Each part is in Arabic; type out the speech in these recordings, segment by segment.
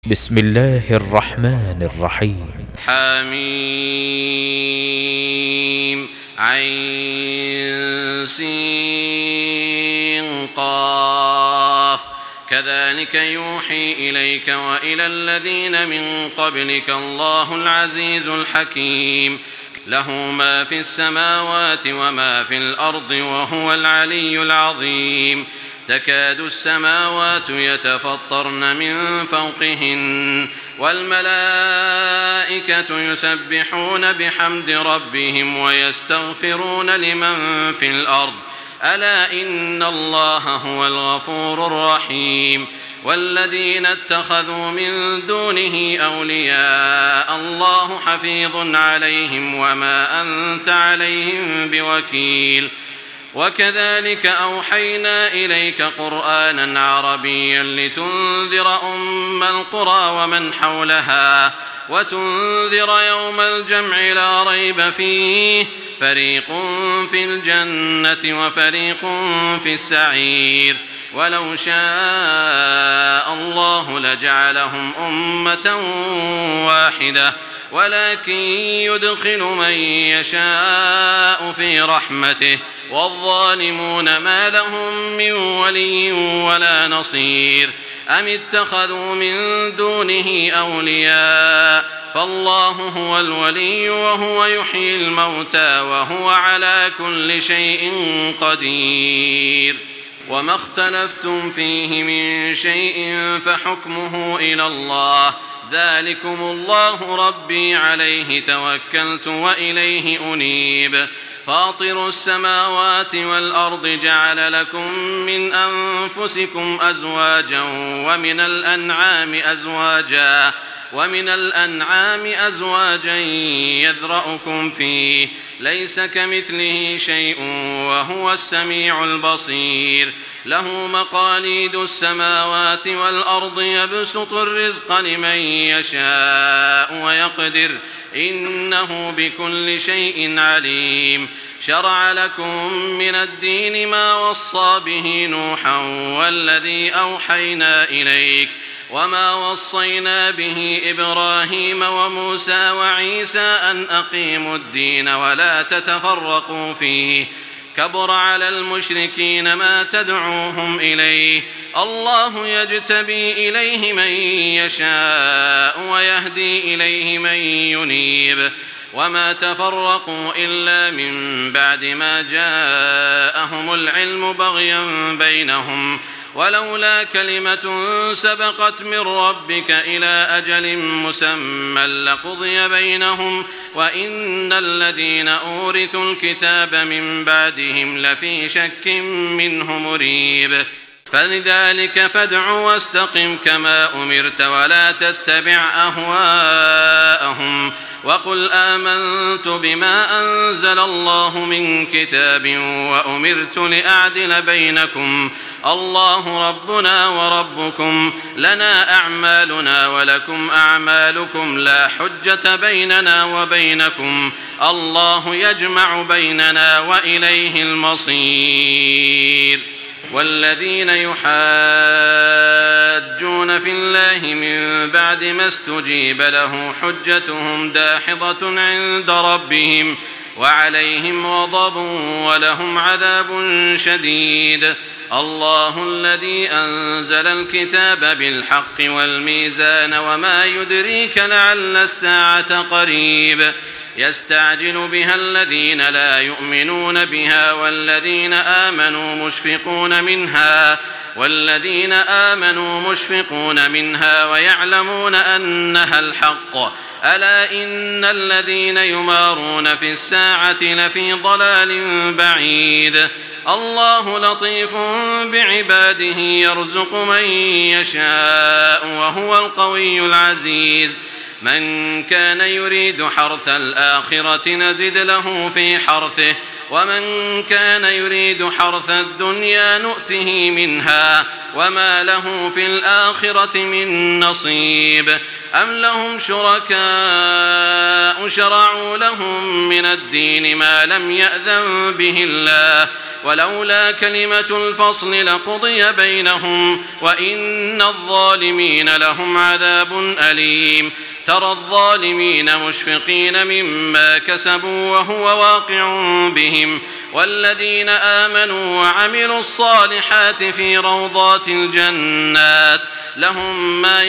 بسم الله الرحمن الرحيم. حميم عين سين قاف كذلك يوحي إليك وإلى الذين من قبلك الله العزيز الحكيم له ما في السماوات وما في الأرض وهو العلي العظيم تكاد السماوات يتفطرن من فوقهن والملائكة يسبحون بحمد ربهم ويستغفرون لمن في الأرض ألا إن الله هو الغفور الرحيم والذين اتخذوا من دونه أولياء الله حفيظ عليهم وما أنت عليهم بوكيل وكذلك أوحينا إليك قرآنا عربيا لتنذر أم القرى ومن حولها وتنذر يوم الجمع لا ريب فيه فريق في الجنة وفريق في السعير ولو شاء الله لجعلهم أمة واحدة ولكن يدخل من يشاء في رحمته والظالمون ما لهم من ولي ولا نصير أم اتخذوا من دونه أولياء فالله هو الولي وهو يحيي الموتى وهو على كل شيء قدير وما اختلفتم فيه من شيء فحكمه إلى الله ذلكم الله ربي عليه توكلت وإليه أنيب فاطر السماوات والأرض جعل لكم من أنفسكم أزواجا ومن الأنعام أزواجا يذرأكم فيه ليس كمثله شيء وهو السميع البصير له مقاليد السماوات والأرض يبسط الرزق لمن يشاء ويقدر إنه بكل شيء عليم شرع لكم من الدين ما وصى به نوحا والذي أوحينا إليك وما وصينا به إبراهيم وموسى وعيسى أن أقيموا الدين ولا تتفرقوا فيه كبر على المشركين ما تدعوهم إليه الله يجتبي إليه من يشاء ويهدي إليه من ينيب وما تفرقوا إلا من بعد ما جاءهم العلم بغيا بينهم ولولا كلمة سبقت من ربك إلى أجل مسمى لقضي بينهم وإن الذين أورثوا الكتاب من بعدهم لفي شك منه مريب فلذلك فادع واستقم كما أمرت ولا تتبع أهواءهم وقل آمنت بما أنزل الله من كتاب وأمرت لأعدل بينكم الله ربنا وربكم لنا أعمالنا ولكم أعمالكم لا حجة بيننا وبينكم الله يجمع بيننا وإليه المصير والذين يحاجون في الله من بعد ما استجيب له حجتهم داحضة عند ربهم وعليهم غضب ولهم عذاب شديد الله الذي أنزل الكتاب بالحق والميزان وما يدريك لعل الساعة قريب يستعجل بها الذين لا يؤمنون بها والذين آمنوا مشفقون منها ويعلمون أنها الحق ألا إن الذين يمارون في الساعة لفي ضلال بعيد الله لطيف بعباده يرزق من يشاء وهو القوي العزيز من كان يريد حرث الآخرة نزد له في حرثه ومن كان يريد حرث الدنيا نؤته منها وما له في الآخرة من نصيب أم لهم شركاء شرعوا لهم من الدين ما لم يأذن به الله ولولا كلمة الفصل لقضي بينهم وإن الظالمين لهم عذاب أليم ترى الظالمين مشفقين مما كسبوا وهو واقع بهم والذين آمنوا وعملوا الصالحات في روضات الجنات لهم ما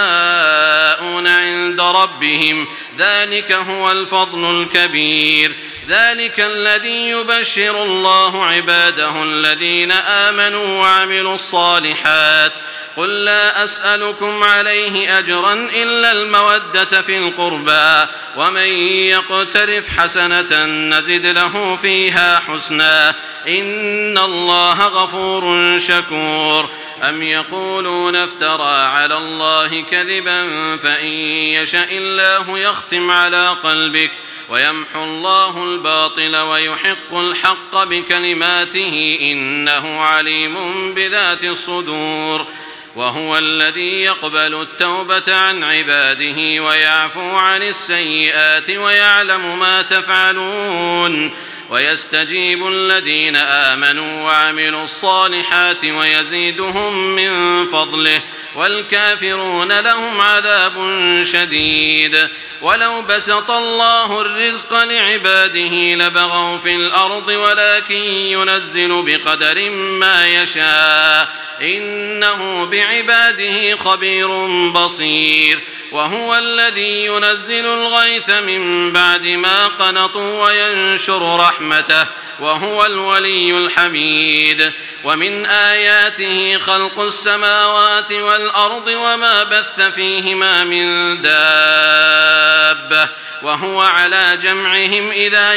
يشاءون عند ربهم ذلك هو الفضل الكبير ذلك الذي يبشر الله عباده الذين آمنوا وعملوا الصالحات قل لا أسألكم عليه أجرا إلا المودة في القربى ومن يقترف حسنة نزد له فيها حسنا إن الله غفور شكور أم يقولون افترى على الله كذبا فإن يشاء الله يختم على قلبك ويمحو الله الباطل ويحق الحق بكلماته إنه عليم بذات الصدور وهو الذي يقبل التوبة عن عباده ويعفو عن السيئات ويعلم ما تفعلون ويستجيب الذين آمنوا وعملوا الصالحات ويزيدهم من فضله والكافرون لهم عذاب شديد ولو بسط الله الرزق لعباده لبغوا في الأرض ولكن ينزل بقدر ما يشاء إنه بعباده خبير بصير وهو الذي ينزل الغيث من بعد ما قنطوا وينشر رحمته وهو الولي الحميد ومن آياته خلق السماوات والأرض وما بث فيهما من دابة وهو على جمعهم إذا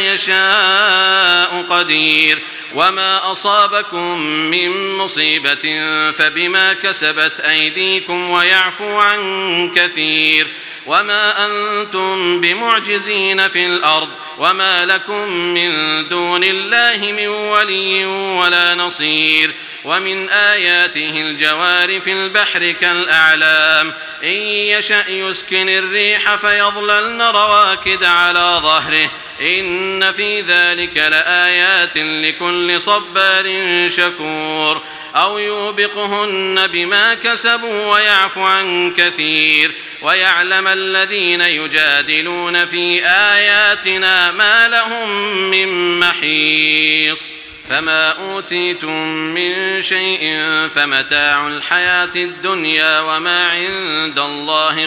يشاء قدير وما أصابكم من مصيبة فبما كسبت أيديكم ويعفو عن كثير وما أنتم بمعجزين في الأرض وما لكم من دون الله من ولي ولا نصير ومن آياته الجوار في البحر كالأعلام إن يشأ يسكن الريح فيظللن رواكد على ظهره إن في ذلك لآيات لكل صبار شكور أو يوبقهن بما كسبوا ويعفو عن كثير ويعلم الذين يجادلون في آياتنا ما لهم من محيص فما أوتيتم من شيء فمتاع الحياة الدنيا وما عند الله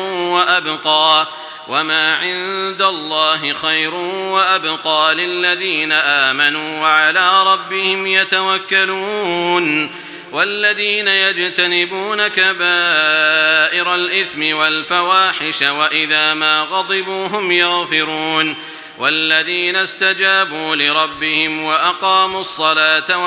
خير وأبقى للذين آمنوا وعلى ربهم يتوكلون والذين يجتنبون كبائر الإثم والفواحش وإذا ما غضبوا هم يغفرون والذين استجابوا لربهم وأقاموا الصلاة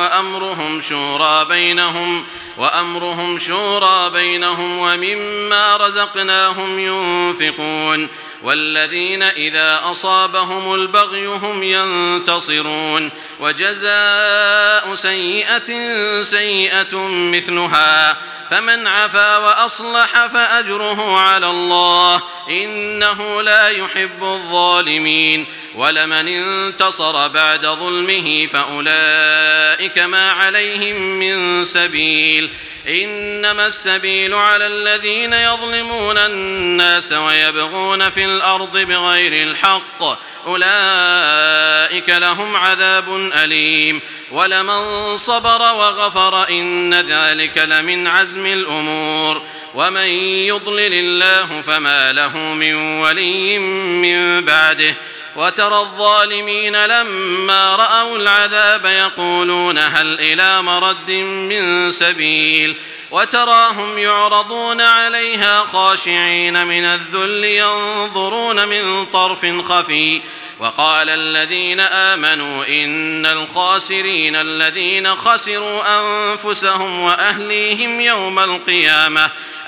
وأمرهم شورى بينهم ومما رزقناهم ينفقون والذين إذا أصابهم البغي هم ينتصرون وجزاء سيئة مثلها فمن عفا وأصلح فأجره على الله إنه لا يحب الظالمين ولمن انتصر بعد ظلمه فأولئك ما عليهم من سبيل إنما السبيل على الذين يظلمون الناس ويبغون في الأرض بغير الحق أولئك لهم عذاب أليم ولمن صبر وغفر إن ذلك لمن عزم الأمور ومن يضلل الله فما له من ولي من بعده وترى الظالمين لما رأوا العذاب يقولون هل إلى مرد من سبيل وتراهم يعرضون عليها خاشعين من الذل ينظرون من طرف خفي وقال الذين آمنوا إن الخاسرين الذين خسروا أنفسهم وأهليهم يوم القيامة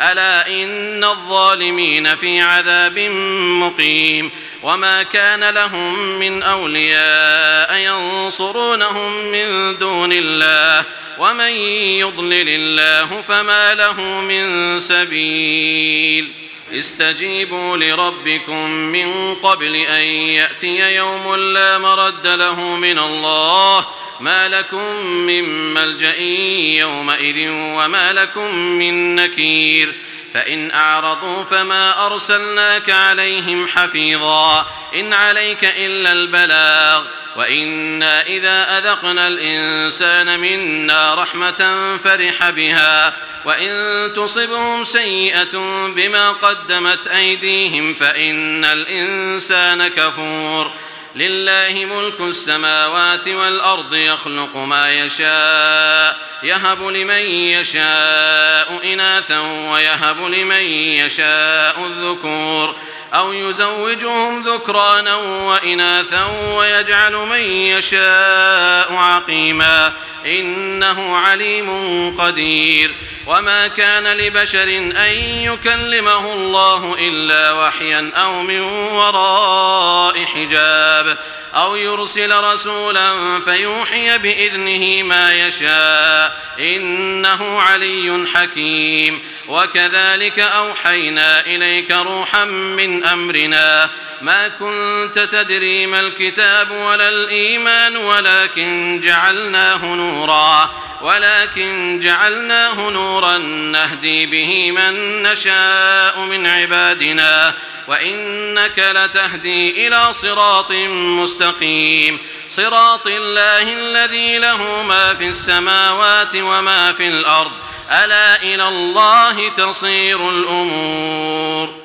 ألا إن الظالمين في عذاب مقيم وما كان لهم من أولياء ينصرونهم من دون الله ومن يضلل الله فما له من سبيل استجيبوا لربكم من قبل أن يأتي يوم لا مرد له من الله ما لكم من ملجأ يومئذ وما لكم من نكير فإن أعرضوا فما أرسلناك عليهم حفيظا إن عليك إلا البلاغ وإنا إذا أذقنا الإنسان منا رحمة فرح بها وإن تصبهم سيئة بما قدمت أيديهم فإن الإنسان كفور لله ملك السماوات والأرض يخلق ما يشاء يهب لمن يشاء إناثا ويهب لمن يشاء الذكور أو يزوجهم ذكرانا وإناثا ويجعل من يشاء عقيما إنه عليم قدير وما كان لبشر أن يكلمه الله إلا وحيا أو من وراء حجاب أو يرسل رسولا فيوحي بإذنه ما يشاء إنه علي حكيم وكذلك أوحينا إليك روحا من أمرنا ما كنت تدري ما الكتاب ولا الإيمان ولكن جعلناه نورا نهدي به من نشاء من عبادنا وإنك لتهدي إلى صراط مستقيم صراط الله الذي له ما في السماوات وما في الأرض ألا إلى الله تصير الأمور